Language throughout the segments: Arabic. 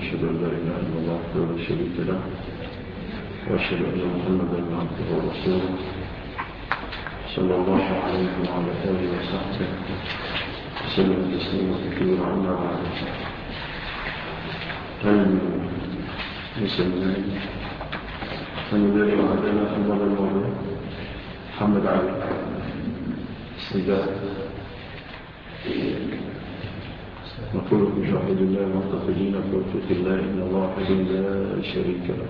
وأشهد أن لا إله إلا الله وحده لا شريك له وأشهد أن محمدا عبده ورسوله صلى الله عليه وعلى آله وصحبه وسلم تسليما كثيرا. أما بعد، المسلمين من الذي وعدنا في المرة الماضية؟ محمد علي السيدات نقول بجوحد الله المعتقدين بتوفيق الله إن الله وحده لا شريك له.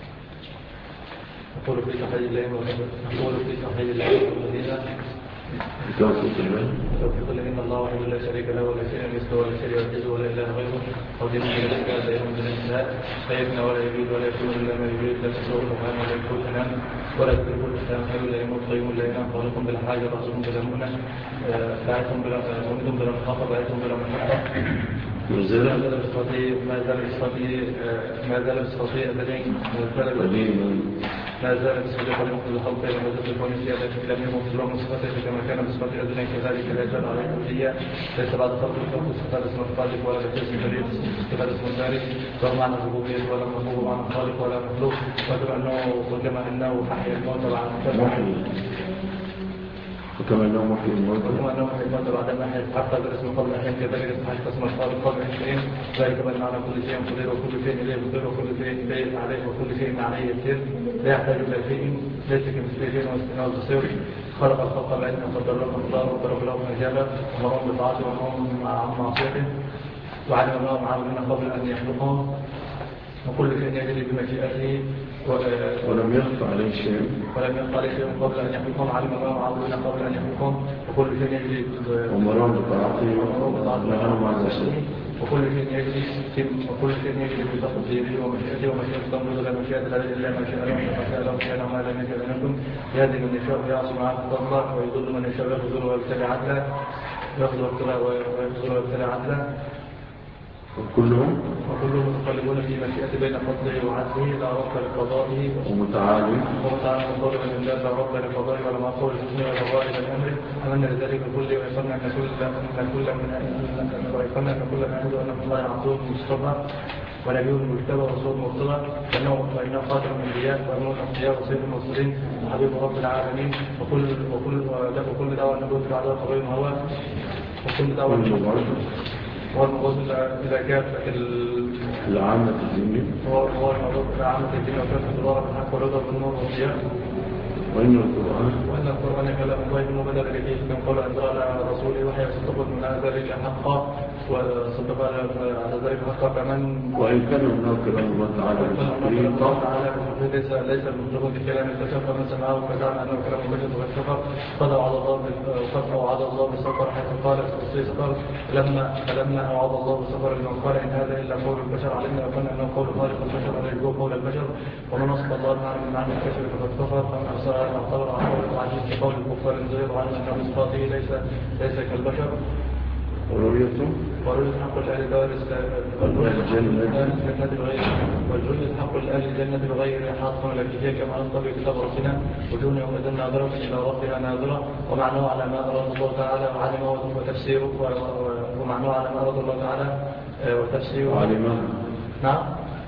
نقول في توحيد الله والمدينة بتوفيق الله إن الله وحده لا شريك له ولا شيء مثله ولا شيء يعجزه ولا إله غيره ودين من الأشياء دائما من الإنسان لا يفنى ولا يبيد ولا يكون إلا ما يريد لا تسوء الأفهام ولا يكون تنام ولا تدرك الإسلام حي لا يموت قيوم لا ينام خالق بلا حاجة رسول بلا مؤنة باعثهم بلا مؤمن بلا مخاطر باعثهم بلا محطة ما زال بصفتي أبدين ما زال بصفتي قديم كل خلق وما زال بكون سيادة لم يموت سلوم صفته كما كان بصفتي أبدين كذلك لا يزال عليه كلية ليس بعد خلق الخلق صفات اسم الخالق ولا بجسم فريد صفات اسم الباري ولا معنى الربوبية ولا مخلوق معنى الخالق ولا مخلوق وكما أنه أحيا الموت بعد وكما أنه محيي الموت بعد ما حيث حتى بالاسم قبل أحيان كذلك حتى اسم الخالق قبل أحيان ذلك بأن على كل شيء قدير وكل شيء إليه قدير وكل شيء إليه عليه وكل شيء عليه يسير لا يحتاج إلى شيء ليس كمثله شيء واستناد البصير خلق الخلق بعلمه وقدر له مقداره وضرب له مجاله ومرهم بطاعته ومرهم عن معصيته وعلم الله عاملين قبل أن يخلقهم وكل شيء يجري بمشيئته ولم يخفى عليه شيء قبل أن يخلقهم علم الله عاملين قبل أن يخلقهم وكل شيء يجري ومرهم بطاعته ونهرهم عن معصيته وكل شيء يجري بتقديره ومشيئته ومشيئة تنظر إلى مشيئة لا إلا ما شاء له وما شاء له كان وما لم يشاء لم يكن يهدي من يشاء ويعصم عنه فضله ويضل من يشاء ويخذل ويبتلع عدلا وكلهم متقلبون في مشيئة بين فضله وعدله لا رب لقضائه ومتعالي قول من الله لا رب لقضائه ولا معقول الحكم ولا غائب الأمر أمنا لذلك كله ويقلنا أن كل ما يعود أن الله يعطوه مصطفى ونبيه المجتبى ورسول مرتضى وإنه خاتم الأنبياء وأمون الأنبياء وسيد المرسلين وحبيب رب العالمين وكل دعوة النبوة بعدها قضية هو وكل دعوة والموضوع إذا كافة العامة الدينية هو الموضوع العامة الدينية وكافة الورق الحق والرضا بالنور والضياء وإن القرآن كلام الله المبدل به من قول أنزل على رسوله وحي صدق من ذلك حقا وصدق على ذلك حقا كمان وإن كان هناك كلام الله تعالى ليس المطلوب بكلام البشر فمن سمعه فزعم أنه كلام البشر والسفر قد أوعد الله بالسفر حيث قال السفر فلما أوعد الله بالسفر لمن قال إن هذا إلا قول البشر علمنا وكان أنه قول خالق البشر ولا يجوب قول البشر ومن نصب الله من معنى الكشف فقد كفر فمن اعتبر عجيز قول الكفار الزهير وعلم أنه بصفاته ليس كالبشر ورؤيته حق الأهل دار والرؤية حق الأهل الجنة بغير حاط ولا كتاب كما أنطبق كتاب ربنا وجون يومئذ ناظرة إلى ربها ناظرة ومعناه على ما أراد الله تعالى وعلمه وتفسيره ومعناه على ما أراد الله تعالى وتفسيره وعلمه نعم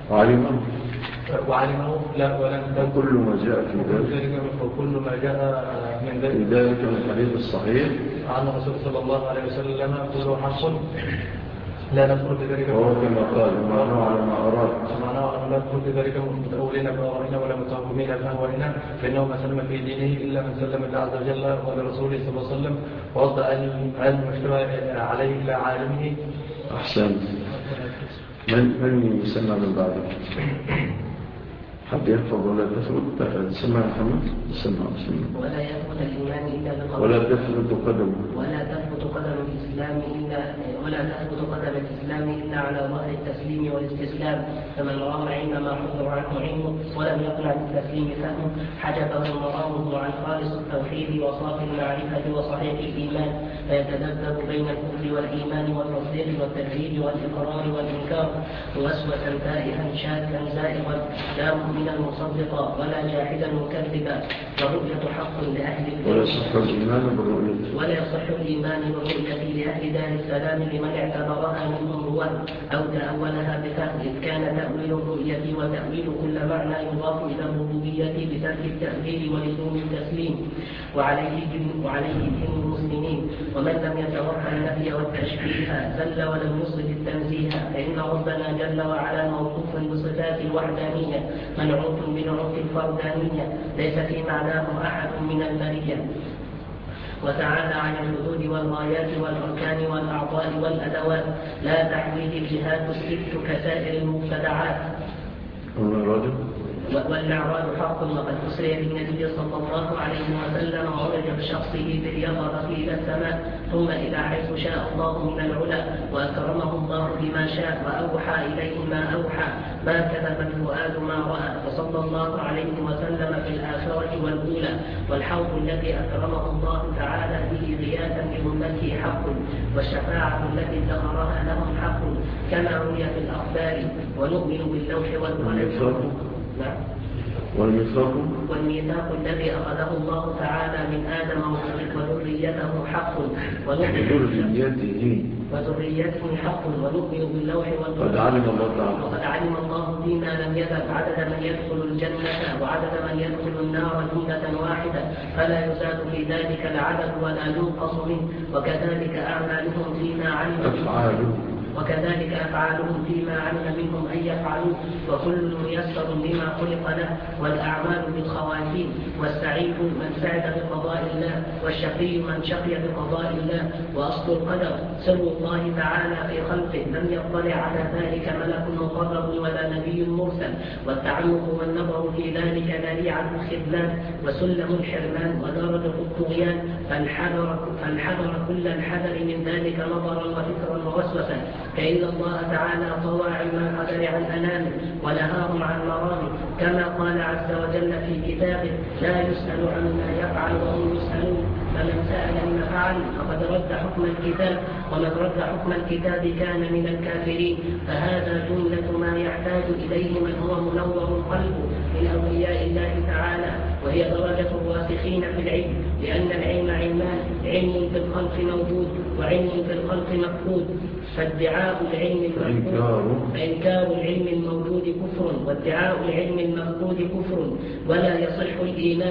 وعلمه لا ولن وكل ما جاء في ذلك وكل ما جاء من ذلك من الحديث الصحيح عن الرسول صلى الله عليه وسلم كله حق لا ندخل في ذلك وهو كما قال معناه على ما أراد لا ندخل في ذلك متأولين بأرائنا ولا متهمين بأهوائنا فإنه ما سلم في دينه إلا من سلم الله عز وجل ولرسوله صلى الله عليه وسلم ووضع علم مشتبه عليه إلى عالمه أحسن من يسمى من بعده حد يحفظ ولا تثبت سمع محمد سمع ولا يثبت الإيمان إلا بقول ولا تثبت قدم الإسلام إلا على ظهر التسليم والاستسلام فمن رام عندما حضر عنه علمه ولم يقنع بالتسليم فهمه حجبه مرامه عن خالص التوحيد وصافي المعرفة وصحيح الإيمان فيتذبذب بين الكفر والإيمان والتصديق والتكذيب والإقرار والإنكار موسوسا تائها شاكا زائغا مؤمنا مصدقا ولا جاحدا مكذبا، والرؤية حق لأهل ولا يصح الإيمان بالرؤية ولا يصح الإيمان بالرؤية لأهل دار السلام لمن اعتبرها منهم رواه أو تأولها بفهم، إذ كان تأويل الرؤية وتأويل كل معنى يضاف إلى الربوبية بترك التأويل ولزوم التسليم، وعليه دين المسلمين. ومن لم يتوقع النفي والتشبيه زل ولم يصل التنزيه، فإن ربنا جل وعلا موصوف بصفات الوحدانية منعوت بنعوت الفردانية ليس في معناه أحد من البرية، وتعالى عن الحدود والغايات والأركان والأعضاء والأدوات لا تحويه الجهات الست كسائر المبتدعات. والمعراج حق، وقد أسري بالنبي صلى الله عليه وسلم وعرج بشخصه باليقظة إلى السماء ثم إلى حيث شاء الله من العلا، وأكرمه الله بما شاء وأوحى إليه ما أوحى، ما كذب الفؤاد ما رأى، وصلى الله عليه وسلم في الآخرة والأولى. والحوض الذي أكرمه الله تعالى به غياثا لأمته حق، والشفاعة التي ادخرها لهم حق كما روي في الأخبار. ونؤمن باللوح والقلم. والميثاق الذي أخذه الله تعالى من آدم وذريته حق، وذريته حق. ونؤمن باللوح والقلم. وقد علم الله فيما لم يذب عدد من يدخل الجنة وعدد من يدخل النار جملة واحدة، فلا يزاد في ذلك العدد ولا ينقص منه. وكذلك أعمالهم فيما علم منهم أن يفعلوا، وكل ميسر لما خلق له، والأعمال بالخواتيم. والسعيد من سعد بقضاء الله، والشقي من شقي بقضاء الله. وأصل القدر سر الله تعالى في خلقه، لم يطلع على ذلك ملك مقرب ولا نبي مرسل. والتعمق والنظر في ذلك ذريعة الخذلان وسلم الحرمان ودرجة الطغيان، فانحذر كل الحذر من ذلك نظرا وفكرا ووسوسا، فإن الله تعالى طوى علم القدر عن أنامه ونهاهم عن مرامه، كما قال عز وجل في كتابه: لا يسأل عما يفعل وهم يسألون، فمن سأل لما فعل فقد رد حكم الكتاب، ومن رد حكم الكتاب كان من الكافرين. فهذا جملة ما يحتاج إليه من هو منور قلبه من أولياء الله تعالى، وهي درجة الراسخين في العلم، لأن العلم علمان: علم في الخلق موجود وعلم في الخلق مفقود. فادعاء العلم فإنكار العلم الموجود كفر، وادعاء العلم المفقود كفر. ولا يصح الإيمان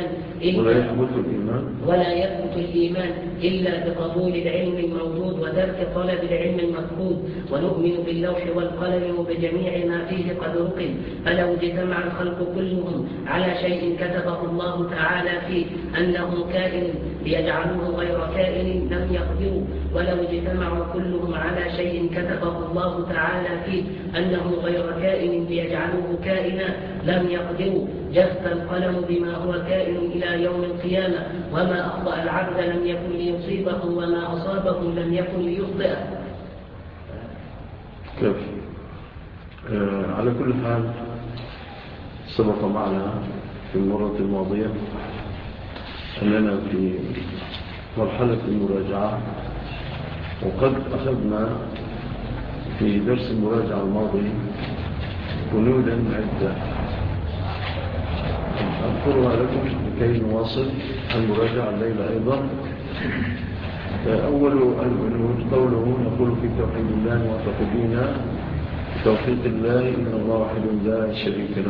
ولا يثبت الإيمان إلا بقبول العلم الموجود وترك طلب العلم المفقود. ونؤمن باللوح والقلم وبجميع ما فيه قد رقم، فلو اجتمع الخلق كلهم على شيء كتبه الله تعالى فيه أنه كائن ليجعلوه غير كائن لم يقدروا، ولو اجتمعوا كلهم على شيء كتبه الله تعالى فيه أنه غير كائن ليجعلوه كائنا لم يقدروا. جف القلم بما هو كائن إلى يوم القيامة، وما أخطأ العبد لم يكن ليصيبه، وما أصابه لم يكن ليخطئه. كيف؟ على كل حال سبق معنا في المرة الماضية أننا في مرحلة المراجعة، وقد أخذنا في درس المراجعة الماضي بنودا عدة أذكرها لكم لكي نواصل المراجعة الليلة أيضا. أول البنود قوله: نقول في توحيد الله معتقدين بتوحيد الله إن الله واحد لا شريك له.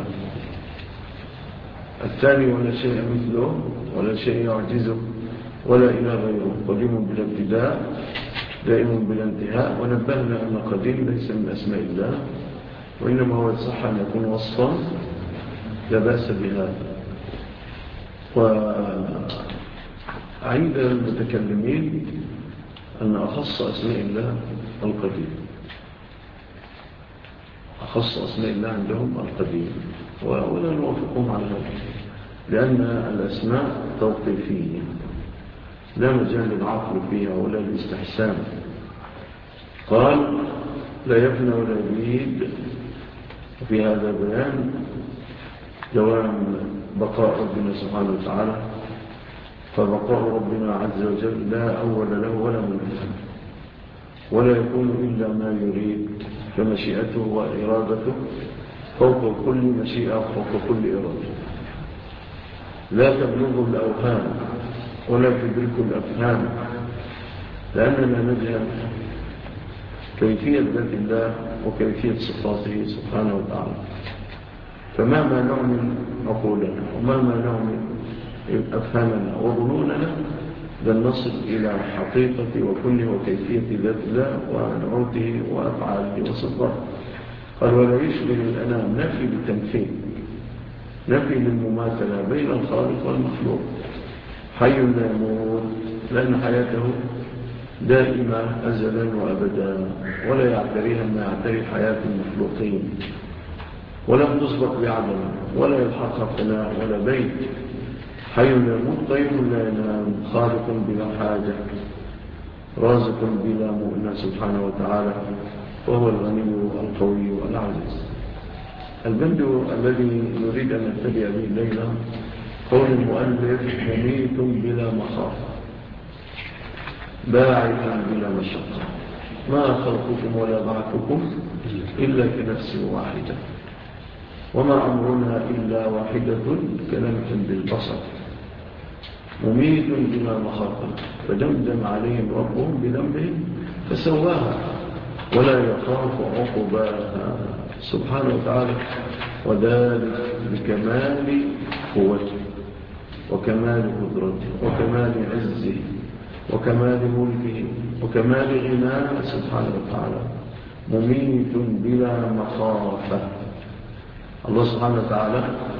الثاني: ولا شيء مثله ولا شيء يعجزه ولا إله غيره، قديم بلا ابتداء دائم بلا انتهاء. ونبهنا أن قديم ليس من أسماء الله، وإنما هو الصح أن يكون وصفا لا بأس بهذا. وعند المتكلمين أن أخص أسماء الله القديم، أخص أسماء الله عندهم القديم، ولا نوافقهم على هذا، لأن الأسماء توقيفية لا مجال للعقل فيها ولا للاستحسان. قال: لا يفنى ولا يبيد، وفي هذا بيان دوام بقاء ربنا سبحانه وتعالى، فبقاء ربنا عز وجل لا أول له ولا منتهى، ولا يكون إلا ما يريد، فمشيئته وإرادته فوق كل مشيئة وفوق كل إرادة. لا تبلغ الأوهام ولا تدرك الأفهام، لأننا نجهل كيفية ذات الله وكيفية صفاته سبحانه وتعالى. فمهما نعمل عقولنا ومهما نعمل أفهامنا وظنوننا لن نصل إلى حقيقة وكل وكيفية ذات الله ونعوته وأفعاله وصفاته. قال ولا يشبه الأنام نفي بالتمثيل، نفي للمماثلة بين الخالق والمخلوق. حي لا يموت، لأن حياته دائمة أزلا وأبدا، ولا يعتريها ما يعتري حياة المخلوقين، ولم تسبق بعدم ولا يلحقها فناء ولا بيت. حي لا يموت، طيب لا ينام، خالق بلا حاجة، رازق بلا مؤنة سبحانه وتعالى، وهو الغني القوي العزيز. البند الذي نريد أن نبتدئ به الليلة قول المؤلف مميت بلا مخافة، باعث بلا مشقة، ما خلقكم ولا بعثكم إلا كنفس واحدة، وما أمرنا إلا واحدة كلمح بالبصر. مميت بلا مخافة، فدمدم عليهم ربهم بذنبهم فسواها ولا يخاف عقباها سبحانه وتعالى، وذلك بكمال قوته وكمال قدرته وكمال عزه وكمال ملكه وكمال غناه سبحانه وتعالى. مميت بلا مخافة. الله سبحانه وتعالى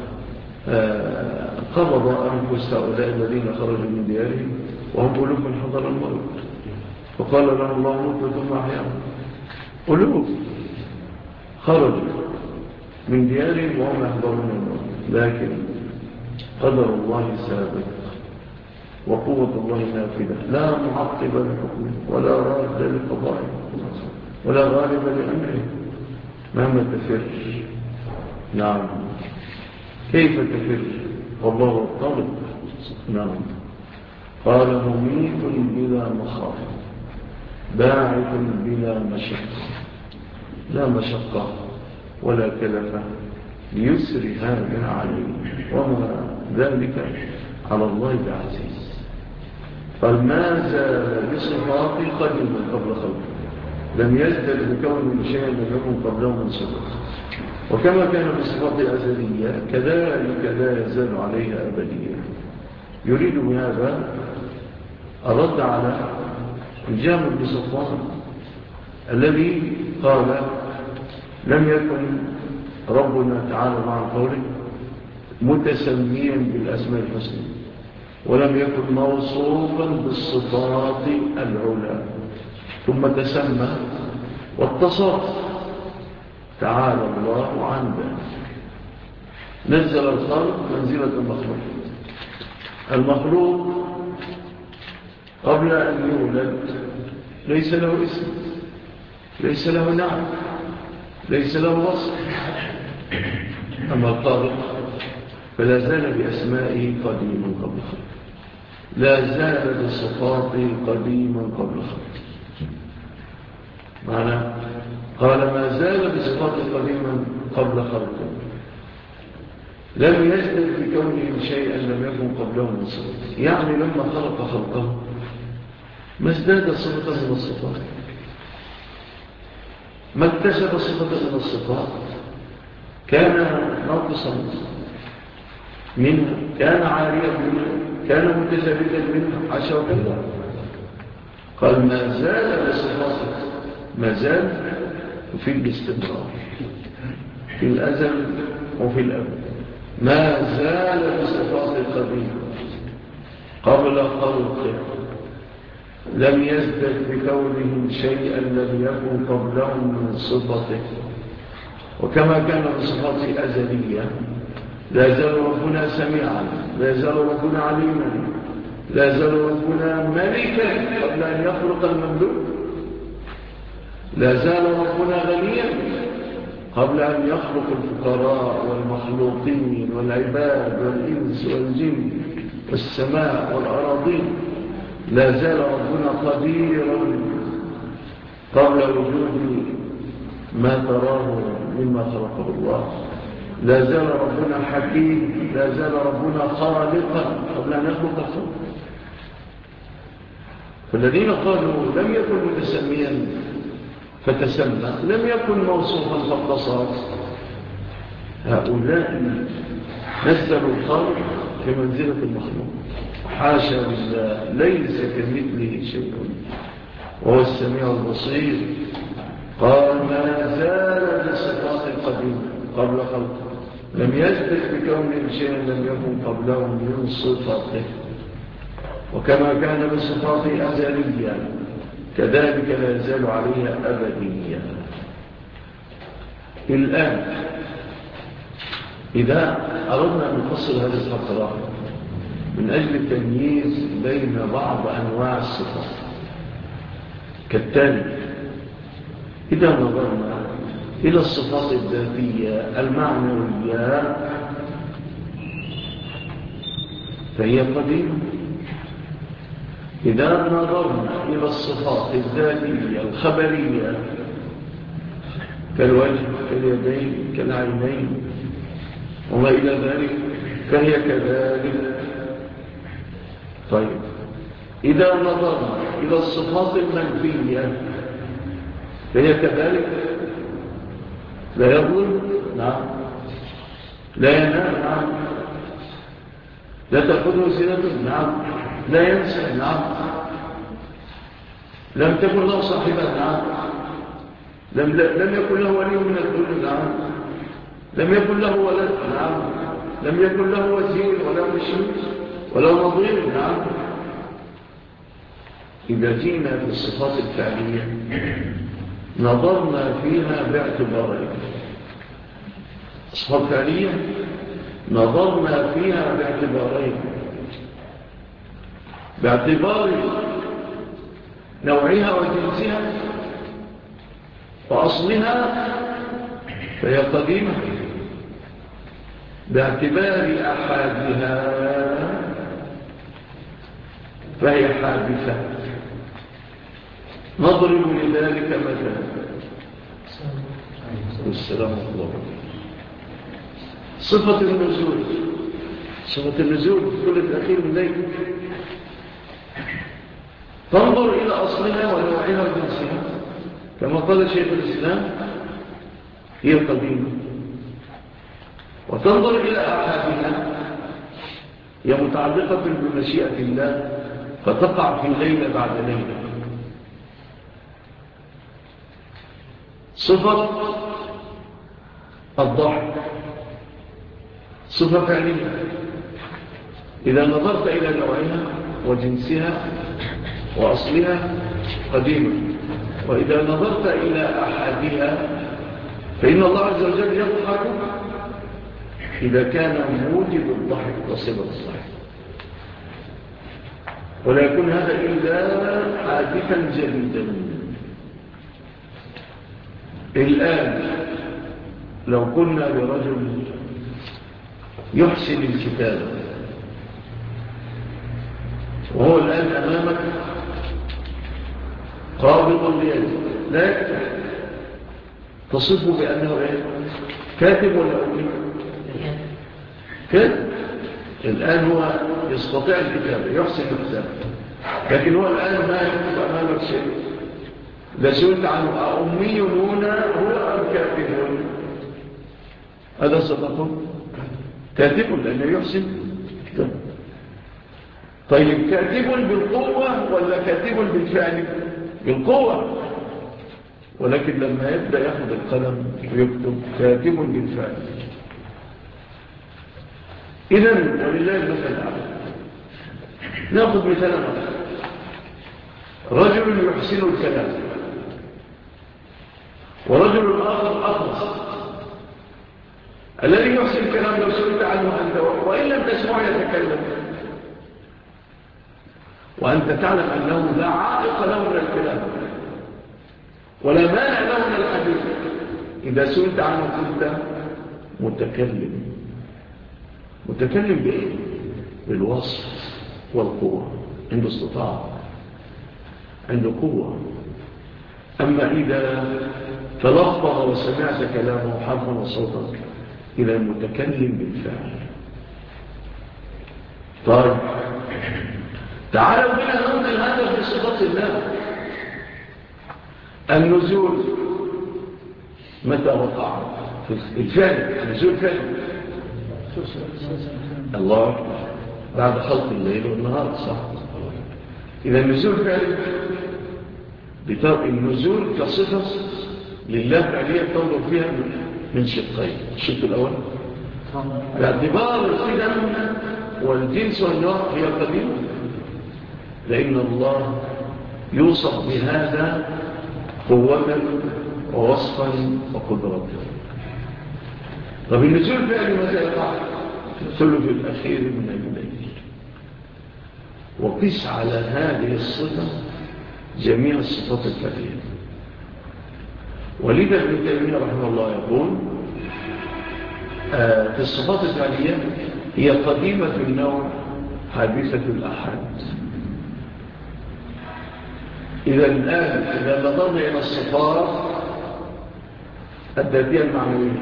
قبض أنفس هؤلاء الذين خرجوا من ديارهم وهم ألوف حضر الموت، وقال لهم الله موت ثم أحياهم. ألوف خرجوا من ديارهم وهم يحضرون الموت، لكن قدر الله سابق وقوة الله نافذة، لا معقب لحكمه ولا راد لقضائه ولا غالب لأمره مهما تفر. نعم، كيف تفر والله الطلب. نعم. قال مميت بلا مخافة، باعث بلا مشقة، لا مشقة ولا كلفة ليسر هذا عليه، وما ذلك على الله بعزيز. قال ما زال بصفاته قديما قبل خلقه، لم يزدل بكون شيئا لم يكن قبله من صفاته، وكما كان بصفاته أزلية كذلك لا يزال عليها أبدية. يريد بهذا الرد على الجامع بن صفوان الذي قال لم يكن ربنا تعالى مع قوله متسميا بالأسماء الحسنى، ولم يكن موصوفا بالصفات العلى، ثم تسمى واتصف. تعالى الله عن ذلك. نزل الخلق منزلة المخلوق. المخلوق قبل أن يولد ليس له اسم، ليس له نعم، ليس له وصف. أما الخالق فلا زال بأسمائه قديما قبل خلق، لا زال بصفاته قديما قبل خلق. معنى قال ما زال بصفاته قديما قبل خلقه، لم يزدد بكونه شيئا لم يكن قبله من صفاته. يعني لما خلق خلقه ما ازداد صفة من الصفات، ما اكتسب صفة من الصفات، كان ناقصا منها، كان عاريا منها، كان متزبدا منها، حاشا وكلا. قال ما زال بصفاته، ما زال في الاستمرار في الأزل وفي الأبد، ما زال بصفاته القديمة قبل خلقه، لم يزدد بكونه شيئا لم يكن قبله من صفته. وكما كان بصفاته أزلية لا زال ربنا سميعا، لا زال ربنا عليما، لا زال ربنا ملكا قبل أن يخلق المملوك، لا زال ربنا غنيا قبل أن يخلق الفقراء والمخلوقين والعباد والإنس والجن والسماء والأراضين، لا زال ربنا قديرا قبل وجود ما تراه مما خلقه الله، لا زال ربنا حكيم، لا زال ربنا خالقا قبل أن يخلق الخلق. فالذين قالوا لم يكن متسميا فتسمى، لم يكن موصوفا فاتصل، هؤلاء نزلوا الخلق في منزلة المخلوق. حاشا لله، ليس كمثله شيء وهو السميع البصير. قال ما زال بصفات القديم قبل خلقه، لم يثبت بكون شيء لم يكن قبله من صفاته، وكما كان بصفاته أزليا كذلك لا يزال عليها أبديا. الآن إذا أردنا أن نفصل هذه الفقرة من أجل التمييز بين بعض أنواع الصفات كالتالي: إذا نظرنا إلى الصفات الذاتية المعنوية فهي قديمة. إذا نظرنا إلى الصفات الذاتية الخبرية كالوجه كاليدين كالعينين وما إلى ذلك فهي كذلك. طيب إذا نظرنا إلى الصفات المنفية فهي كذلك: لا يظلم، نعم، لا ينام، نعم، لا تأخذه سنة، نعم، لا ينسى، نعم، لم تكن له صاحبة، نعم، لم يكن له ولي من الذل، نعم، لم يكن له ولد، نعم، لم يكن له وزير ولا مشير ولا نظير، نعم. إذا جينا في الصفات الفعلية نظرنا فيها باعتبارين: الصفات الفعلية نظرنا فيها باعتبارين: باعتبار نوعها وجنسها وأصلها فهي قديمة، باعتبار أحادها فهي حادثة. نضرب لذلك مثلا. السلام عليكم. صفة النزول، صفة النزول في كل الأخير من الليل تنظر إلى أصلها ونوعها وجنسها كما قال شيخ الإسلام هي قديمة، وتنظر إلى أحادها هي متعلقة بمشيئة الله فتقع في ليلة بعد ليلة. صفة الضحك صفة فعلية، إذا نظرت إلى نوعها وجنسها وأصلها قديمة، وإذا نظرت إلى أحدها فإن الله عز وجل يضحك إذا كان موجب الضحك وسبب الضحك، ولا يكون هذا إلا حادثا جديدا. الآن لو قلنا لرجل يحسن الكتابة وهو الآن أمامك قابض بيده لا يكتب، تصفه بأنه إيه؟ كاتب ولا أمي؟ كاتب. الآن هو يستطيع الكتابة يحسن الكتابة، لكن هو الآن ما يكتب أمامك شيء. إذا سئلت عنه أمي هنا هو أم كاتب؟ هذا صدقه كاتب لأنه يحسن كتابة. طيب كاتب بالقوة ولا كاتب بالفعل؟ بالقوة، ولكن لما يبدأ يأخذ القلم ويكتب كاتب بالفعل. إذن ولله المثل الأعلى. نأخذ مثال آخر: رجل يحسن الكلام ورجل آخر أخلص. الذي يحسن الكلام لو سئلت عنه أنت وإن لم تسمع يتكلم وأنت تعلم أنه لا عائق له من الكلام ولا مانع له من الحديث، إذا سئلت عنه كنت متكلم. متكلم بإيه؟ بالوصف والقوة، عنده استطاعة، عنده قوة. أما إذا تلفظ وسمعت كلامه حرفا وصوتا إلى المتكلم بالفعل. طيب تعالوا بنا ننظر هذا في صفات الله. النزول متى وقع؟ الفعل، النزول فعل الله بعد خلق الليل والنهار، صح؟ إذا النزول فعل النزول كصفة لله فعليا تنظر فيها من شقين. الشق الأول باعتبار القدم والجنس والنوع هي قديمة، لأن الله يوصف بهذا قوة ووصفا وقدرة. طب النزول فعل متى يقع؟ في الثلث الأخير من الليل. وقس على هذه الصفة جميع الصفات الفعلية. ولذا ابن تيمية رحمه الله يقول في الصفات الفعلية هي قديمة النوع حادثة الأحد. إذا الآن إذا نظرنا إلى الصفات الذاتية المعنوية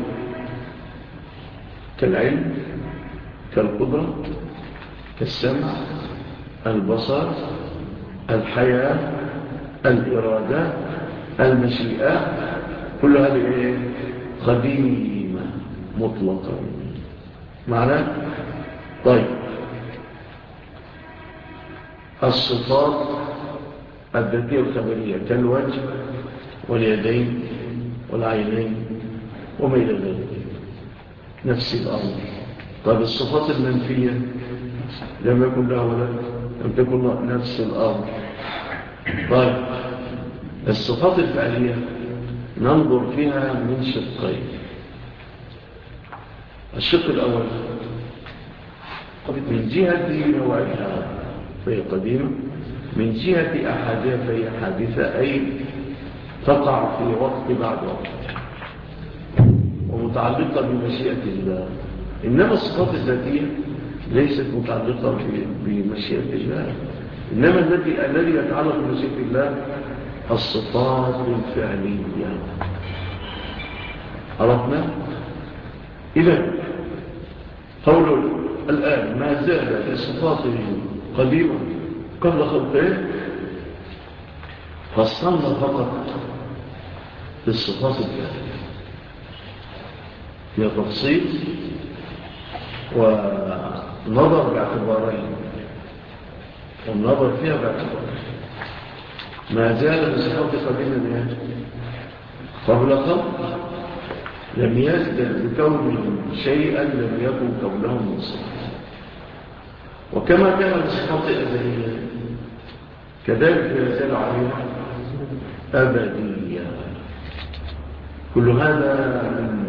كالعلم كالقدرة كالسمع البصر الحياة الإرادة المشيئة، كل هذه قديمة مطلقة معنى. طيب الصفات الذاتية الخبرية كالوجه واليدين والعينين وما إلى ذلك نفس الأمر. طيب الصفات المنفية لم يكن له ولد لم تكن نفس الأمر. طيب الصفات الفعلية ننظر فيها من شقين. الشق الأول من جهة نوعها فهي قديمة، من جهة أحدها فهي حادثة، أي تقع في وقت بعد وقت ومتعلقة بمشيئة الله. إنما الصفات الذاتية ليست متعلقة بمشيئة الله، إنما الذي يتعلق بمشيئة الله الصفات الفعلية. عرفنا؟ إذن قول الآن ما زال لصفاته قديمة قبل خلقه، فصلنا فقط بالصفات الفعلية فيها تفصيل ونظر باعتبارين، والنظر فيها باعتبارين. ما زال بصفات قديمة قبل خلق لم يزدل بكون شيئا لم يكن قبله من صفات، وكما كان بصفات أزلية كذلك يزال عليها أبدية. كل هذا من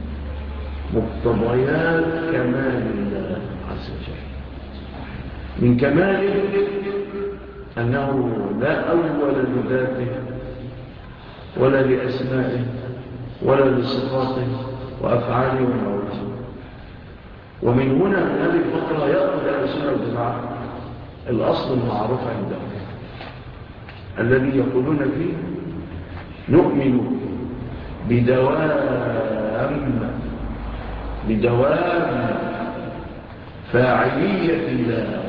مقتضيات كمال الله عز وجل. من كماله أنه لا أول لذاته ولا لأسمائه ولا لصفاته وأفعاله ومواته. ومن هنا من هذه الفقرة يأخذ أهل السنة والجماعة الأصل المعروف عندهم الذي يقولون فيه نؤمن بدوام فاعلية الله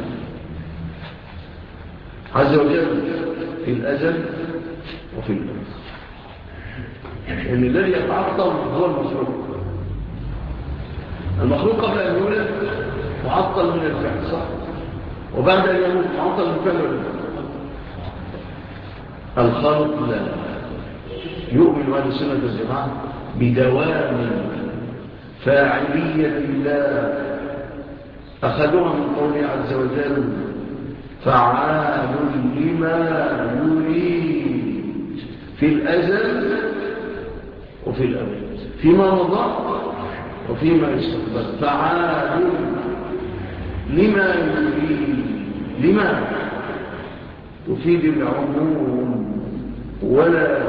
عز وجل في الأزل وفي الأبد. يعني الذي يتعطل هو المخلوق. المخلوق قبل أن يولد معطل من الفعل، صح؟ وبعد أن يموت معطل من الفعل. الخالق لا يؤمن أهل السنة والجماعة بدوام فاعلية الله، أخذوها من قوله عز وجل فعال لما يريد في الأزل وفي الأبد، فيما مضى وفيما يستقبل. فعال لما يريد، لما تفيد العموم ولا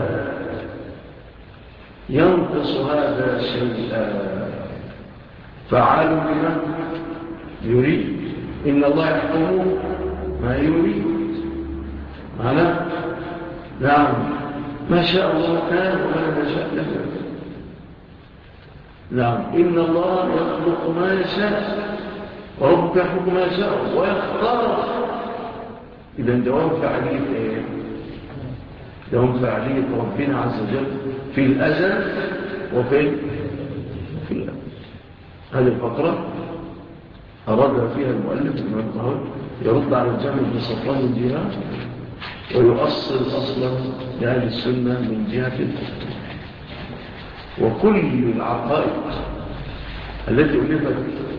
ينقص هذا شيئا. فعال لما يريد، إن الله يحكم ما يريد. معنى نعم ما شاء الله كان وما شاء لم يكن. نعم، إن الله يخلق ما يشاء وربك يخلق ما يشاء ويختار. إذا دوام فعلية إيه؟ دوام فعلية ربنا عز وجل في الأزل وفي الأبد. هذه الفقرة أراد فيها المؤلف ابن الطهر يرد على الجامع بن صفوان من جهة ويؤصل أصلا لأهل السنة من جهة الكفر. وكل العقائد التي ألفت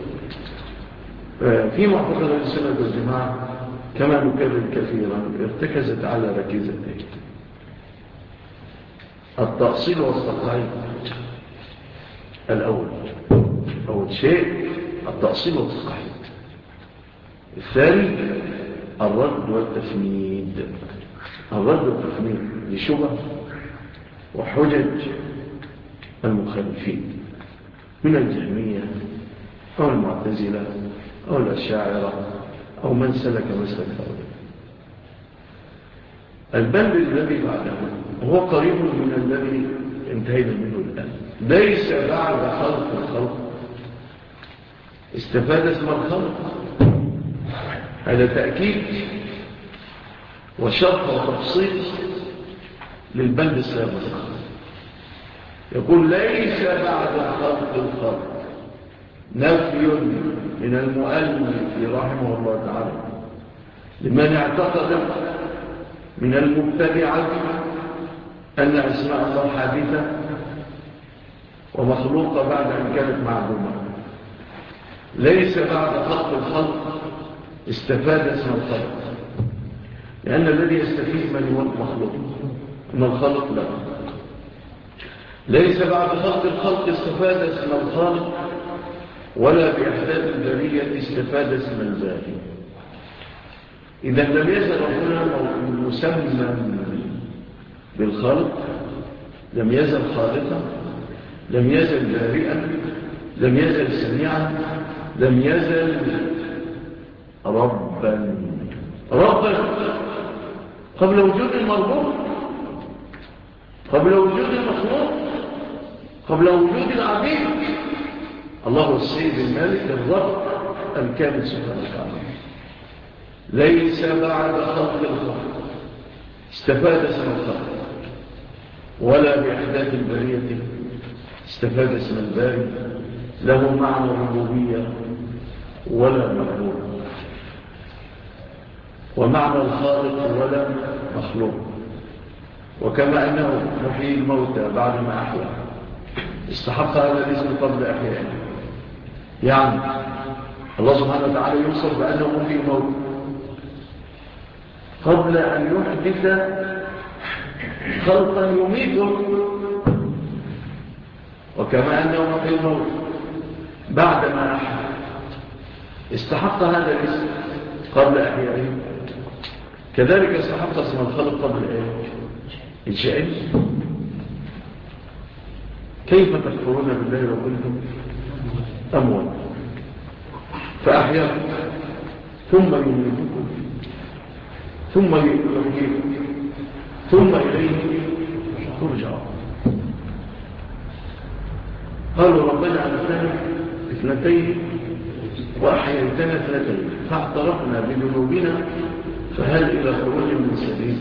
في معتقد أهل السنة والجماعة كما نكرر كثيرا ارتكزت على ركيزتين: التأصيل والتقعيد. أول شيء التأصيل والتقعيد. الثاني الرد والتفنيد. الرد والتفنيد لشبه وحجج المخالفين من الجهمية أو المعتزلة أو الأشاعرة أو من سلك مسلك هؤلاء. البند الذي بعده هو قريب من الذي انتهينا منه الآن. ليس بعد خلق الخلق استفاد اسم الخلق. هذا تأكيد وشرح وتفصيل للبند السابق. يقول ليس بعد خلق الخلق. نفي من المؤلف رحمه الله تعالى لمن اعتقد من المبتدعة أن أسماء الله حادثة ومخلوقة بعد أن كانت معلومة. ليس بعد خلق الخلق استفاد اسم الخلق، لأن الذي يستفيد من هو المخلوق، أما الخلق لا. ليس بعد خلق الخلق استفاد اسم الخالق، ولا بإحداث البرية استفاد اسم الباري. إذا لم يزل هنا مسمى بالخلق، لم يزل خالقا، لم يزل بارئا، لم يزل سميعا، لم يزل ربا قبل وجود المربوط، قبل وجود المخلوق، قبل وجود العبيد. الله السيد المالك الرب الكامل سبحانه وتعالى. ليس بعد خلق الخلق استفاد اسم الخلق، ولا بإحداث البرية استفاد اسم الباري. له معنى الربوبية ولا مخلوق، ومعنى الخالق ولا مخلوق. وكما أنه محيي الموتى بعد ما أحيا استحق هذا الاسم قبل أحيائه. يعني الله سبحانه وتعالى يوصف بأنه محيي الموتى قبل أن يحدث خلقا يميته، وكما أنه محيي الموتى بعد ما أحيا استحق هذا الاسم قبل أحيائه. كذلك استحق اسم الخلق قبل إنشائه. كيف تكفرون بالله وكنتم أموات فأحياكم ثم يميتكم ثم يحييكم ثم إليه ترجعون. قالوا ربنا أمتنا اثنتين وأحييتنا اثنتين فاعترفنا بذنوبنا فهل إلى خروج من سبيل.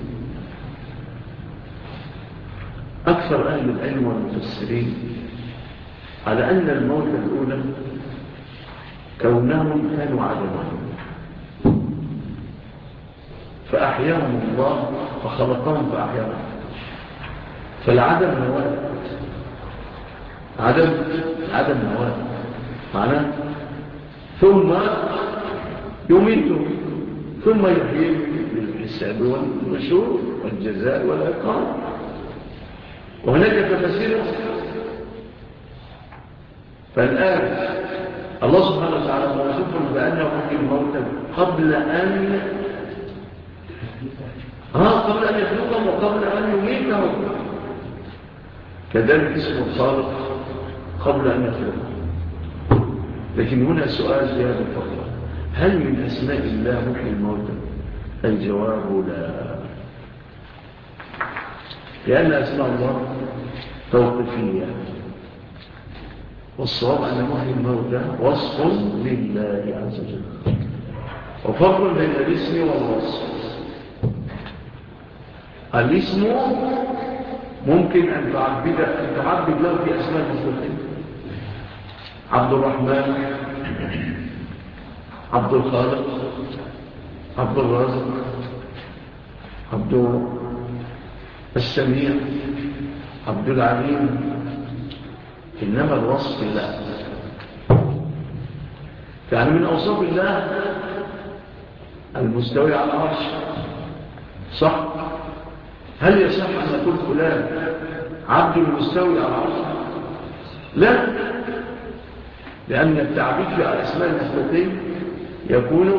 أكثر أهل العلم والمفسرين على أن الموت الأولى كونهم كانوا عدما فأحياهم الله فخلقهم فأحياهم. فالعدم نواة، عدم نواة معناه ثم يميته ثم يحييه بالحساب والنشور والجزاء والعقاب. وهناك تفسير. فالآن الله سبحانه وتعالى موصوف بأنه محيي الموتى قبل أن يخلقهم وقبل أن يميتهم. كذلك اسم الخالق قبل أن يخلقهم. لكن هنا سؤال في هذا الفقرة: هل من أسماء الله محيي الموتى؟ الجواب لا. لأن أسماء الله توقيفية، والصواب أن محيي الموتى وصف لله عز وجل، وفرق بين الاسم والوصف. الاسم ممكن أن تعبد له في أسماء المخلوقين، عبد الرحمن، عبد الخالق، عبد الرازق، عبد السميع، عبد العليم. إنما الوصف لا. يعني من أوصاف الله المستوي على العرش، صح؟ هل يصح أن نقول فلان عبد المستوي على العرش؟ لا، لأن التعبيد في أسماء المخلوقين يكون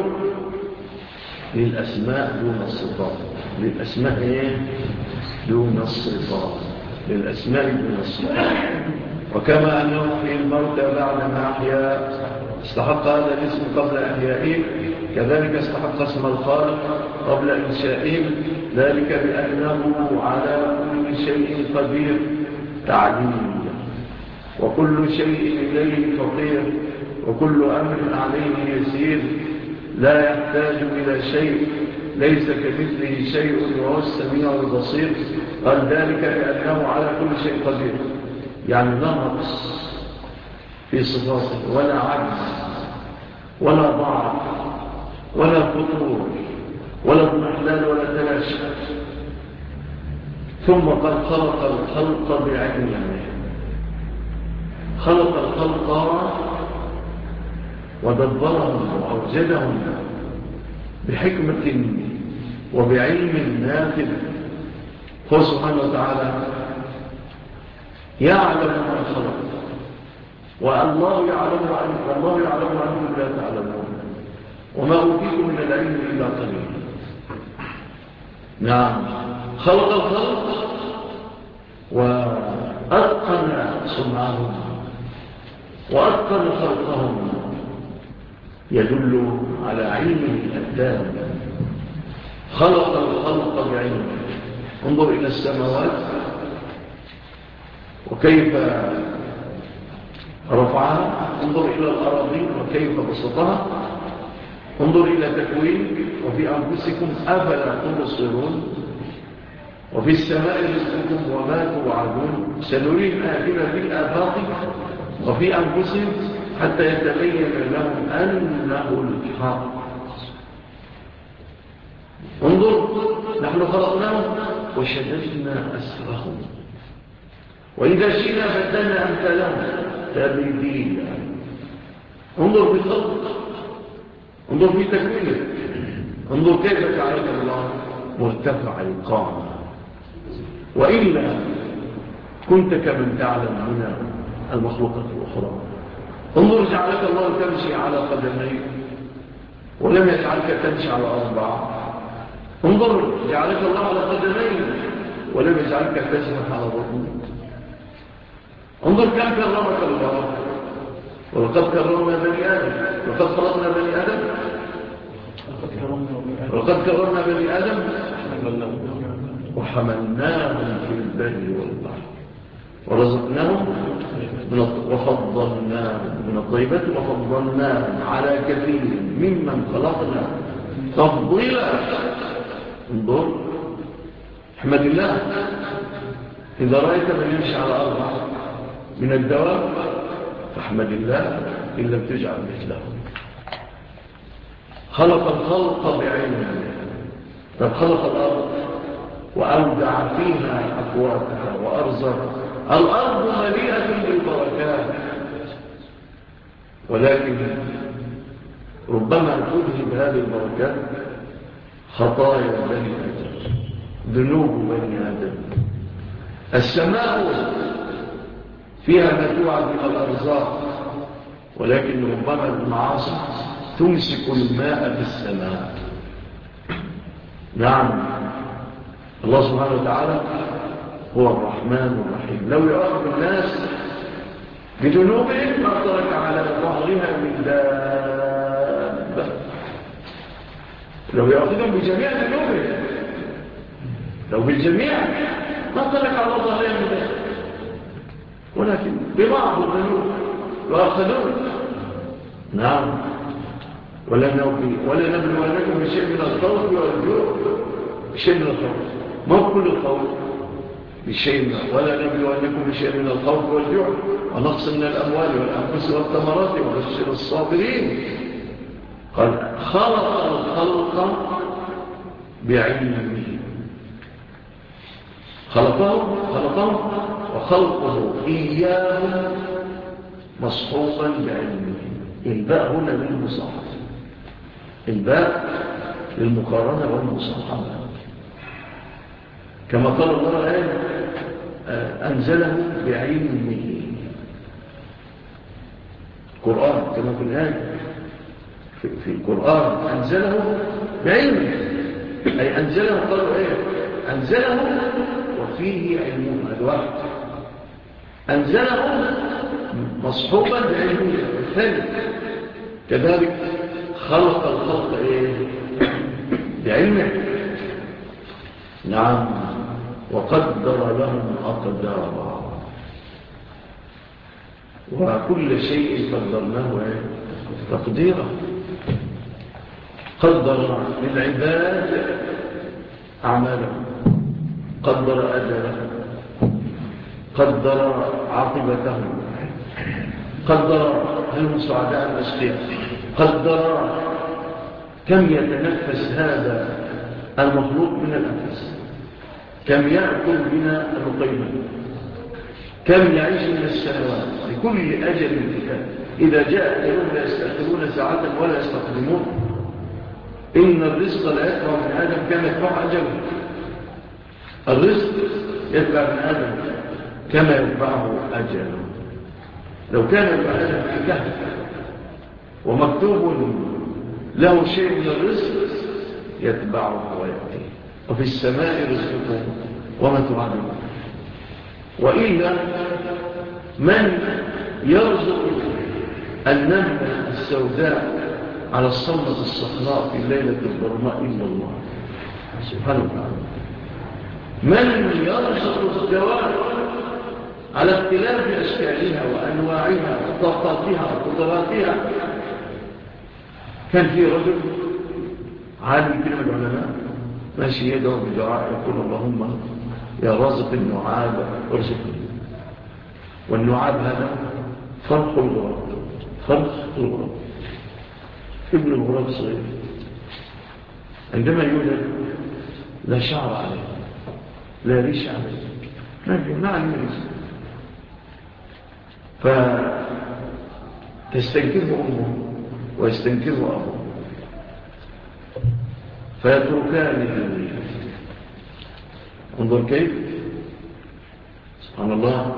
للأسماء دون الصفات. للأسماء إيه؟ دون الصفات. للأسماء دون الصفات. وكما أنه في الموت بعدما أحيا استحق هذا الاسم قبل إحيائهم، كذلك استحق اسم الخالق قبل إنشائهم، ذلك بأنه على كل شيء قدير تعليم، وكل شيء إليه فقير، وكل أمر عليه يسير، لا يحتاج إلى شيء، ليس كمثله شيء وهو السميع البصير. قال ذلك بأنه على كل شيء قدير، يعني لا نقص في صفاته ولا عجز ولا ضعف ولا فتور ولا اضمحلال ولا تلاشى. ثم قد خلق الخلق بعلمه، خلق الخلق ودبرهم وأوجدهم بحكمة وبعلم نافذ. هو سبحانه وتعالى يعلم ما خلق، والله يعلم عنكم لا تعلمون، وما أوتيكم من العلم إلا قليل. نعم، خلق الخلق وأتقن صنعهم وأتقن خلقهم، يدل على علمه التام. خلق الخلق بعلمه. انظر إلى السماوات وكيف رفعها، انظر إلى الأراضين وكيف بسطها، انظر إلى تكوين وفي أنفسكم أفلا تبصرون، وفي السماء رزقكم وما توعدون، سنريهم آياتنا في الآفاق وفي أنفسهم حتى يتبين لهم أنه الحق. انظر، نحن خلقناهم وشددنا أسرهم، وإذا شئنا بدلنا أمثالهم تبديلا. انظر في الخلق، انظر في تكوينه، انظر كيف جعلك الله مرتفع القامة، وإلا كنت كمن تعلم من المخلوقات الأخرى. انظر، جعلك الله تمشي على قدميك ولم يجعلك تمشي على أربعة. انظر، جعلك الله على قدميك ولم يجعلك تسبح على بطنك. انظر كم كرمك الله، ولقد كرمنا بني آدم، ولقد خلقنا بني آدم، ولقد كرمنا بني آدم وحملناهم في البر والبحر ورزقناهم وفضلناهم من الطيبات وفضلناهم على كثير ممن خلقنا تفضيلا. انظر، احمد الله إذا رأيت من يمشي على أربع من الدواب فاحمد الله إن لم تجعل مثله. خلق الخلق بعلمه، قد خلق الأرض وأودع فيها أقواتها وأرزقها. الأرض مليئة بالبركات، ولكن ربما تذهب هذه البركات خطايا بني آدم، ذنوب بني آدم. السماء فيها ما توعد من الأرزاق، ولكن ربما المعاصي تمسك الماء في السماء. نعم، الله سبحانه وتعالى هو الرحمن الرحيم. لو يؤاخذ الناس بذنوبهم ما ترك على ظهرها من دابة. لو يؤاخذهم بجميع ذنوبهم، لو بالجميع ما ترك على ظهرين من ذلك، ولكن ببعض الذنوب وأخذون. نعم. ولا نبلونكم بشيء من الخوف والجوع، بشيء من الخوف، ما كل الخوف بشيء، ولا نبلونكم بشيء من الخوف والجوع ونقص من الأموال والأنفس والثمرات وبشر الصابرين. قال خلق الخلق بعلمه، خلقه وخلقه إياه مصحوبا بعلمه. الباء هنا للمصاحبة، الباء للمقارنة والمصاحبة، كما قال الله أنزله بعلمه. القرآن كما في الآية في القرآن أنزله بعلمه، أي أنزله، قالوا أنزله وفيه علمه. الواحد أنزله مصحوبا بعلمه. الثاني كذلك خلق الخلق بعلمه. نعم. وقدر لهم أقدارا، وكل شيء قدرناه تقديرا. قدر للعباد أعمالهم، قدر أجلهم، قدر عاقبتهم، قدر هم سعداء الأشقياء، قدر كم يتنفس هذا المخلوق من الأنفس، كم يأكل من الرقيم، كم يعيش من السنوات، لكل أجل كتاب. إذا جاء أجلهم لا يستأخرون ساعة ولا يستقدمون. إن الرزق لا يتبع من آدم كما يتبع أجله. الرزق يتبع من آدم كما يتبعه أجله. لو كان ابن آدم في كهف ومكتوب له شيء من الرزق يتبعه ويأتيه، وفي السماء رزقكم وما توعدون. وإلا من يرزق النملة السوداء على الصمة الصحراء في الليلة الظلماء إلا الله سبحانه وتعالى. من يرزق الدواب على اختلاف أشكالها وأنواعها وطاقاتها وقدراتها. كان في رجل عالم كلمة العلماء ماشي يدعو بدعاء يقول اللهم يا رازق النعاب ارزقني. والنعاب هذا فرخ الغراب، فرخ الغراب، ابن الغراب صغير، عندما يولد لا شعر عليه لا ريش عليه، ما عليه ريش، فتستنكره أمه ويستنكره أبوه فيتركانه. انظر كيف سبحان الله.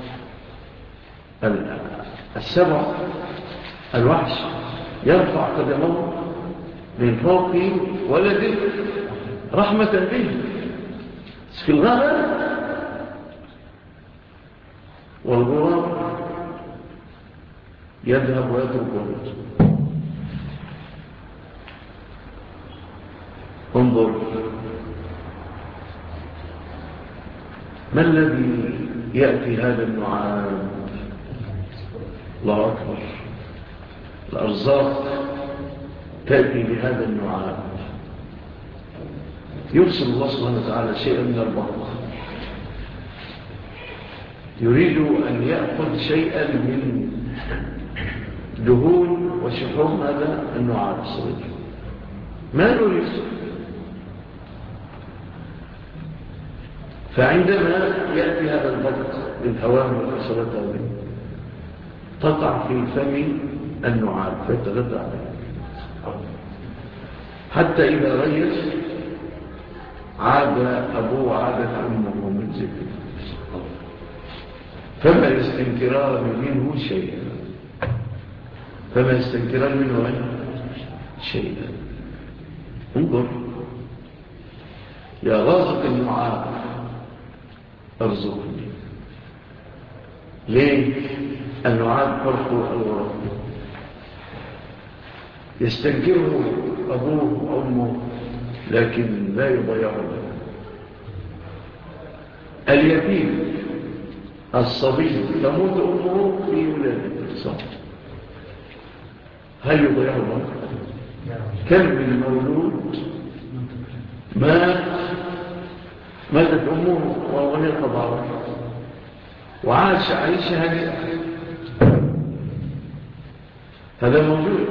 السبع الوحش يرفع قدمه من فوق ولده رحمة به في الغابة، والغراب يذهب ويترك ولده. انظر ما الذي يأتي هذا النعام. الله أكبر. الأرزاق تأتي بهذا النعام. يرسل الله سبحانه وتعالى شيئا من البطن، يريد أن يأخذ شيئا من دهون وشحوم هذا النعام الصغير، ما يريد. فعندما يأتي هذا البطن للهوام والحشرات هذه تقع في فم النعام فيتغذى عليه، حتى إذا ريس عاد أبوه عادت أمه من ذكر، فما يستنكران منه شيئا، فما يستنكران منه شيئا. انظر يا رازق النعام ارزقني. ليه؟ النعام فرق الغراب، يستنكره أبوه وأمه لكن لا يضيعه. اليتيم الصبي تموت أمه في ولادته صح. هل يضيع الله؟ كم من مولود ماتت أمه وهي تضعه وعاش عيشها هنيئا. هذا موجود.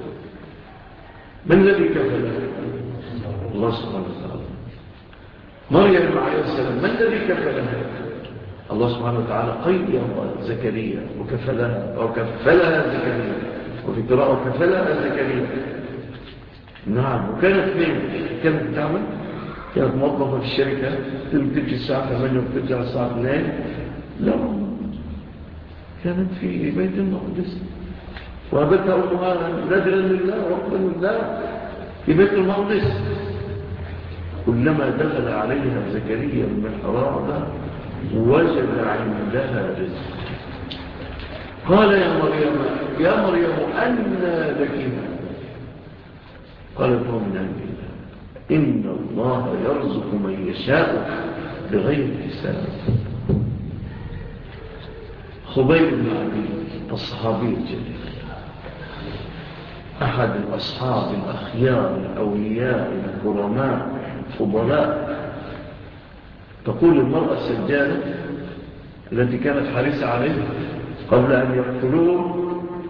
من الذي كفله؟ الله سبحانه وتعالى. مريم عليه السلام من الذي كفلها؟ الله سبحانه وتعالى. قيد زكريا وكفلها زكريا، وفي قراءة وكفلها زكريا. نعم. وكانت فين؟ كانت تعمل، كانت موظفة في الشركة، تمشي الساعة 8 وترجع الساعة 2. لا، كانت في بيت المقدس وهبتها أمها نذرا لله وقبا لله في بيت المقدس. كلما دخل عليها زكريا المحراب وجد عندها رزق. قال يا مريم أنى لك هذا؟ قالت هو من عند الله، إن الله يرزق من يشاء بغير حساب. خبيب بن عدي الصحابي الجليل، أحد الأصحاب الأخيار الأولياء الكرماء الفضلاء. تقول المرأة السجانة التي كانت حريصة عليه قبل أن يقتلوه: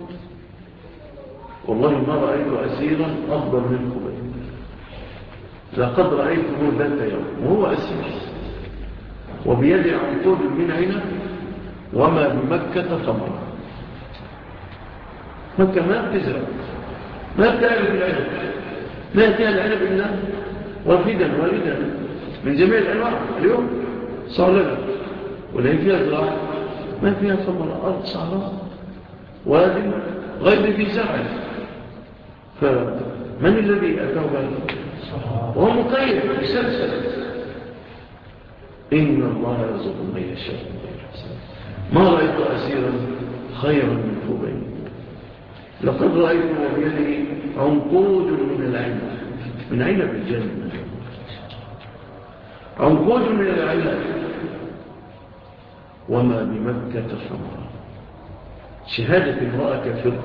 والله ما رأيت أسيرا أفضل من خبيب، لقد رأيته ذات يوم وهو أسير وبيده عنقود من عنب وما بمكة ثمرة. مكة ما بتزرع، ما بتعرف العنب، ما يأتيها العنب إلا وافدا والدا من جميع الأنواع. اليوم صار لنا ولا فيها زراعة، ما فيها ثمرة، أرض صحراء وادي غير في زرع. فمن الذي أتاه هذا؟ وهو مقيد بسلسل. إن الله يرزق من يشاء بغير حساب. ما رأيت أسيرا خيرا من خبيب، لقد رأيت وبيده عنقود من العنب، من عنب الجنة، عنقود من العنب وما بمكة ثمرة. شهادة امرأة كافرة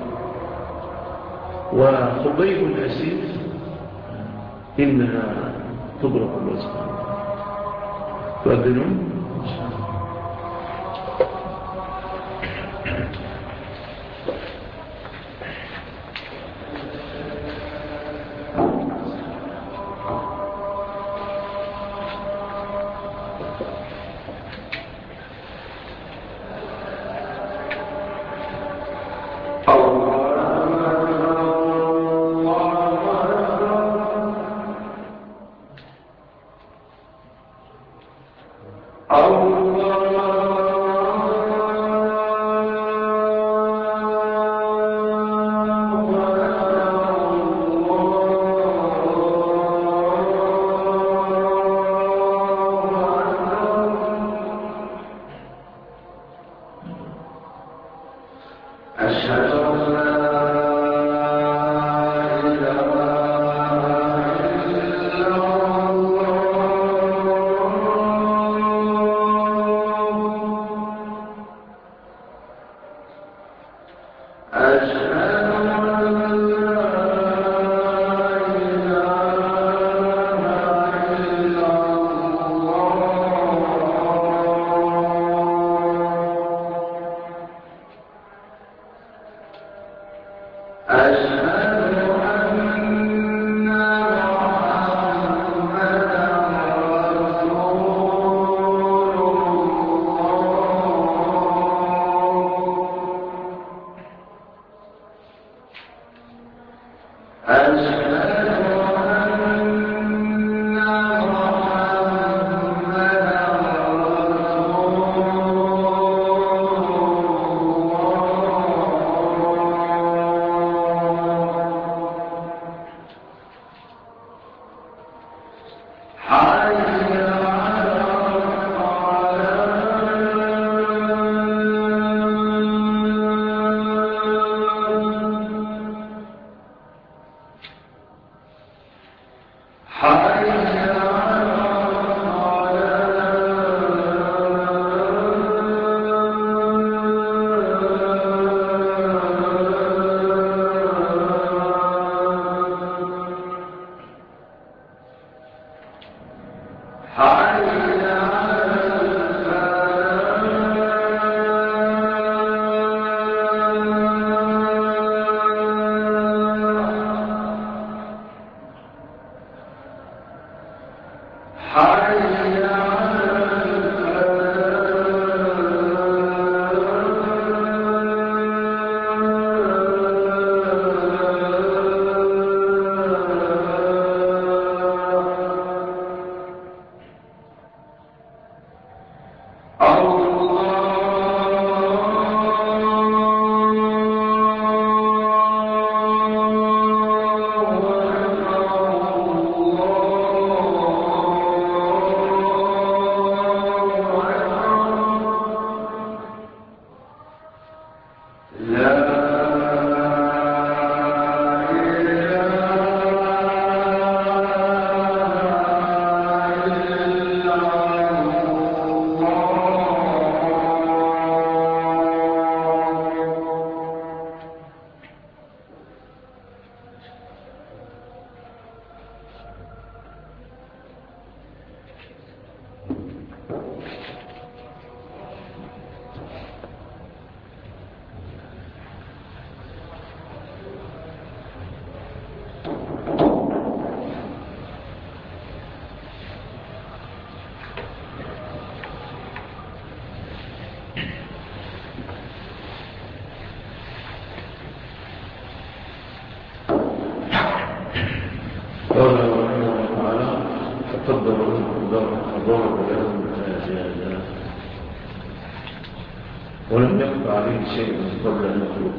وخبيب أسير إنها تبرق الوزن. فأذنون ولم يخفى عليه شيء قبل أن يخلق،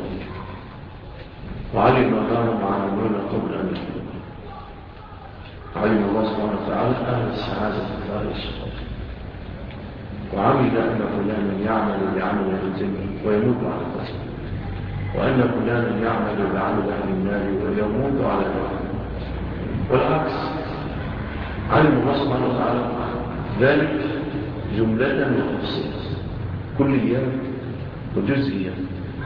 وعلم ما هم عاملون قبل أن يخلق. علم الله سبحانه وتعالى أهل السعادة في دار الشقاء، وعمل أن فلانا يعمل بعمل أهل الجنة ويموت على القصر، وأن فلانا يعمل بعمل أهل النار ويموت على النار، والعكس. علم الله سبحانه وتعالى ذلك جملة وتفصيلا، كليات وجزئيات.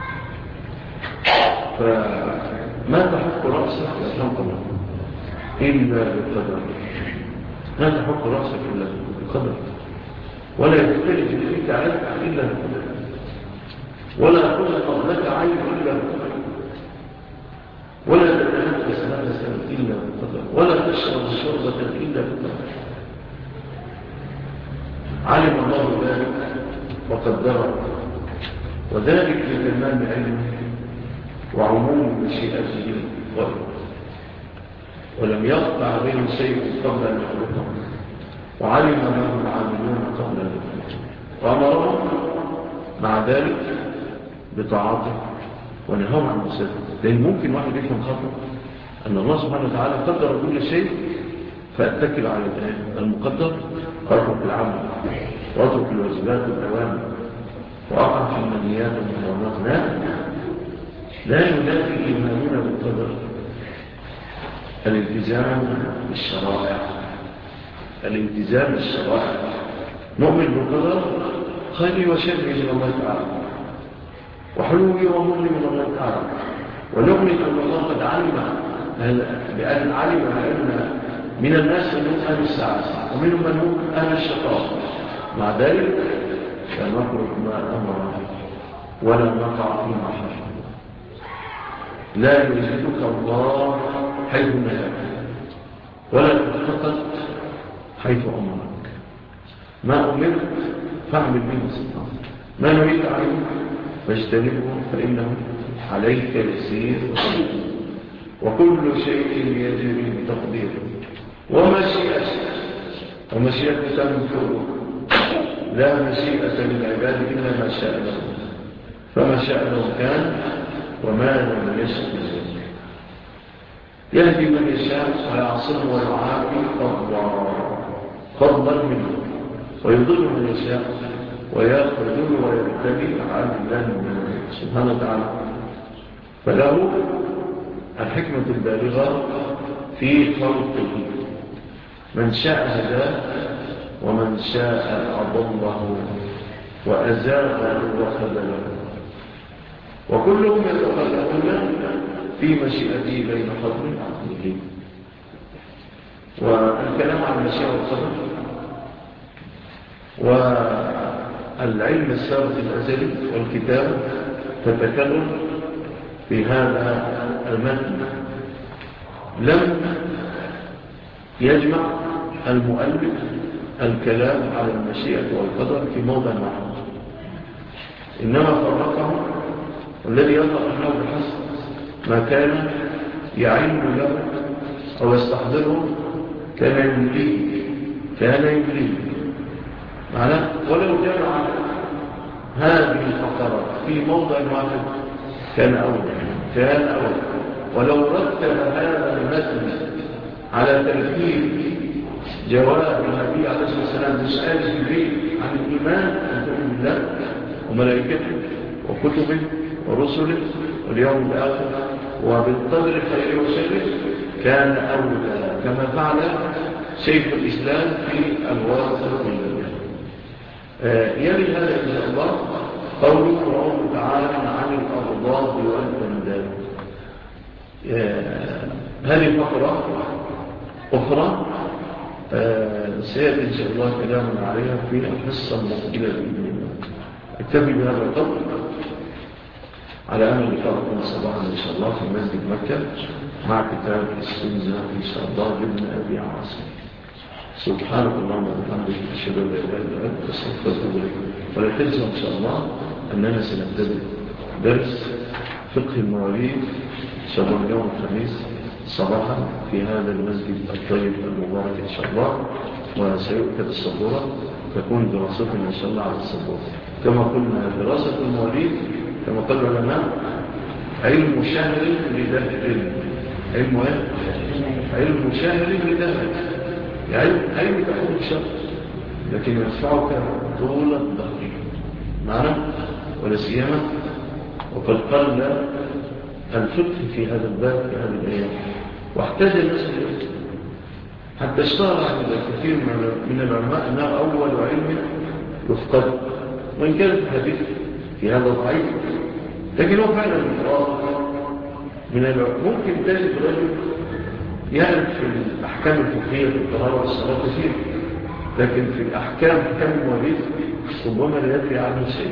فما تحق رأسك يا الله إلا بالقدر، ما تحق رأسك إلا بالقدر، ولا يختلف فيك عليك إلا بالقدر، ولا يكون لك عين إلا بالقدر، ولا تتنفس نفسا إلا بالقدر، ولا تشرب شربة إلا بالقدر. علم الله ذلك وقدره، وذلك لتمام علمه وعموم مشيئته غيره، ولم يخفى عليه شيء قبل أن يخلقه، وعلم ما هم عاملون قبل أن يخلقه، وأمرهم مع ذلك بطاعته ونهاهم عن مساله. لأن ممكن واحد يفهم خطأ أن الله سبحانه وتعالى قدر كل شيء فأتكل على المقدر، وأترك العمل وأترك الواجبات والأوامر وأقع في المنهيات والمحرمات. لا ينافي إيماننا بالقدر الالتزام بالشرائع، الالتزام بالشرائع. نؤمن بالقدر خير وشر من الله تعالى، وحلوه ومر من الله تعالى، ونؤمن أن الله قد علم بأن علم أن من الناس من هم أهل السعادة ومنهم من هم أهل الشقاء. مع ذلك لا نخرج ما أمر ولا نقع فيما حرم. لا يجدك الله حيث نهاك ولا تتخطط حيث أمرك. ما أمرت فاعمل به استطاعت، ما نريد عليك فاجتنبه فإنه عليك يسير، وكل شيء يجري بتقديره ومشيئة تنفر. لا مشيئة للعباد إلا ما شاء له، فما شاء له كان وما لم يشاء يهدي من يشاء ويعصم ويعافي فضلا منه، ويضل من يشاء ويخذل ويبتلي عن الله سبحانه وتعالى. فله الحكمة البالغة في خلقه، من شاء هداه ومن شاء أضله وأزاغه وخذله، وكلهم يتخلقون في مشيئته بين فضل عقله. والكلام عن المشيئة والقدر والعلم السابق الأزلي والكتاب تتكلم في هذا المتن. لم يجمع المؤلف الكلام على المشيئة والقدر في موضع واحد، إنما فرقه، والذي يظهر أنه بحسب ما كان يعلم له أو يستحضره كان يمليه معناه. ولو جمع هذه الفقرات في موضع واحد كان أول. ولو رتب هذا المثل على ترتيب جواب النبي عليه الصلاة والسلام لسؤال جبريل عن الإيمان أن تؤمن بالله وملائكته وكتبه ورسله واليوم الآخر وبالقدر خيره وشره كان أولى، كما فعل شيخ الإسلام في الواسطة بالله. يلي هذا إن شاء الله قوله تعالى عن الأرضاد والأنداد. هذه فقرة أخرى سيأتي إن شاء الله كلامنا عليها في الحصة المقبلة بإذن الله. اكتفي بهذا القدر على أمل لقاءكم صباحا إن شاء الله في مسجد مكة. مع كتاب السنة إن شاء الله لابن أبي عاصم. سبحانك اللهم وبحمدك أشهد أن لا إله إلا أنت أستغفرك وأتوب إليك. ولا تنسوا إن شاء الله أننا سنبتدئ درس فقه المواليد إن شاء الله يوم الخميس صباحا في هذا المسجد الطيب المبارك إن شاء الله، وسيؤكد السبورة تكون دراستنا إن شاء الله على السبورة. كما قلنا دراسة المواليد كما قال العلماء علم شهر لدهر. علم شهر لدهر، علم تحول شهر لكن ينفعك طول الدهر معنا ولا سيما. وقد قل الفقه في هذا الباب في هذه الأيام، واحتاج الناس إليه حتى اشتهر عند كثير من العلماء أنه أول علم يفقد، وإن كان الحديث في هذا ضعيف، لكن هو فعلا من العلماء. ممكن تجد رجل يعرف في الأحكام الفقهية في الطهارة والصلاة كثير، لكن في الأحكام المواليد ربما لا يدري عنه شيء.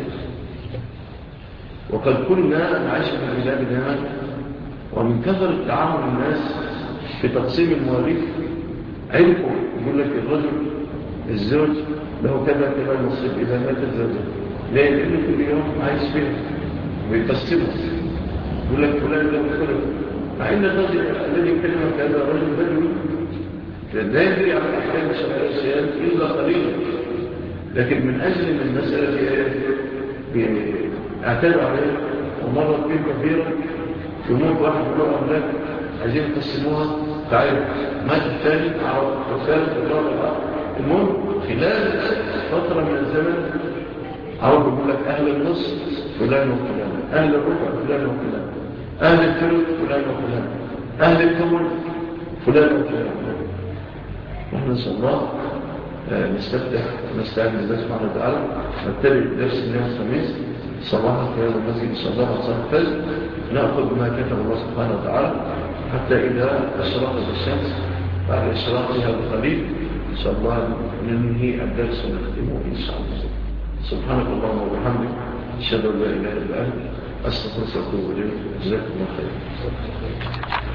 وقد كنا نعيش في بلادنا ومن كثرة تعامل الناس في تقسيم المواليد عرفوا يقول لك الرجل الزوج له كذا كذا نصيب إذا مات الزوجة، لأنه كل يوم عايش فيه ويقسمه، يقول لك فلان له كذا، مع إن الرجل الذي يكلمك هذا رجل بدوي لا يدري عن أحكام الشرعية إلا قليلا، لكن من أجل من المسألة اعتدوا عليه ومرت بهم كثيرا، يموت واحد يقول أولاك عايزين يقسموها، تعالوا مات الثاني عرض والثالث والرابع. المهم خلال فترة من الزمن عرض يقول لك أهل النص فلان وفلان، أهل الربع فلان وفلان، أهل الثلث فلان وفلان، أهل الثمن فلان وفلان. ونحن نسأل الله نستفتح ونستعد لله سبحانه وتعالى. نبتدئ درس اليوم الخميس صباحا في هذا المسجد إن شاء الله على صلاة الفجر، نأخذ ما كتب الله سبحانه وتعالى حتى إذا أشرقت الشمس بعد إشراقها بقليل إن شاء الله ننهي الدرس ونختمه إن شاء الله. سبحانك اللهم وبحمدك أشهد أن لا إله إلا أنت أستغفرك وأتوب إليك. جزاكم الله خير.